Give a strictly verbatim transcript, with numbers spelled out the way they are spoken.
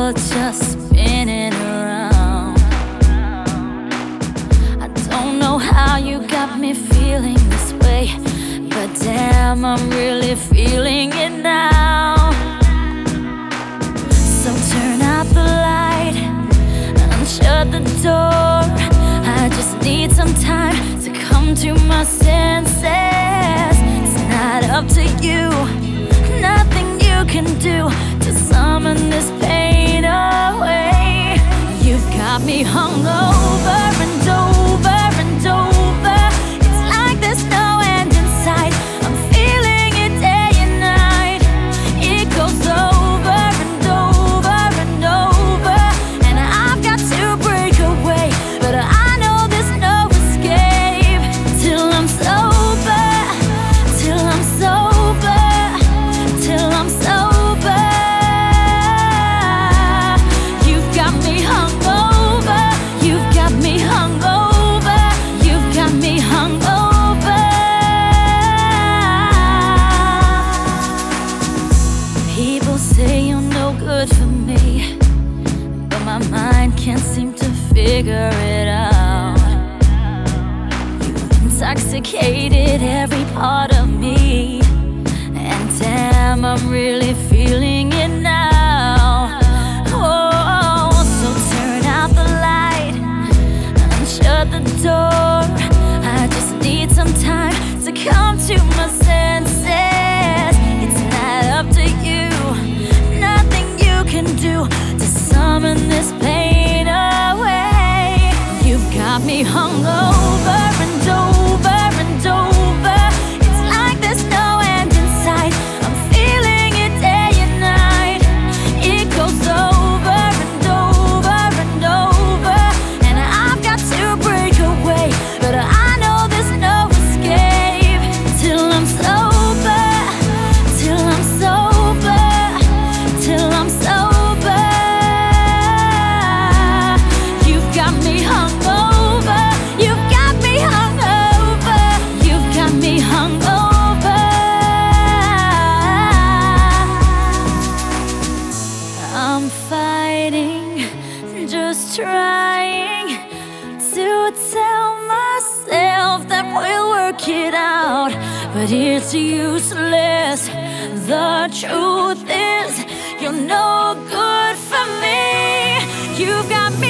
ball just spinning around. I don't know how you got me feeling this way, but damn, I'm really feeling it now. So turn out the light and shut the door. I just need some time to come to my senses. It's not up to you, nothing you can do to summon this pain away. You've got me hung over and over and over. It's like there's no end in sight. I'm feeling it day and night. It goes over and over and over, and I've got to break away, but I know there's no escape till I'm sober, till I'm sober, till I'm sober. You've got me hung over, you've got me hung over, you've got me hung over. People say you're no good for me, but my mind can't seem to figure it out. You've intoxicated every part of me, and damn, I'm really feeling it now. Oh, so turn out the light and shut the door. I just need some time to come to my senses. It's not up to you, nothing you can do to summon this pain away. You've got me hung over and over and over. It's like there's no end in sight. I'm feeling it day and night. It goes over and over and over, and I've got to break away, but I know there's no escape till I'm sober, till I'm sober, till I'm sober. You've got me hung over, you've got me hung over, you've got me hung over. I'm fighting, just trying to tell myself that we'll work it out, but it's useless. The truth is, you're no good for me. You've got me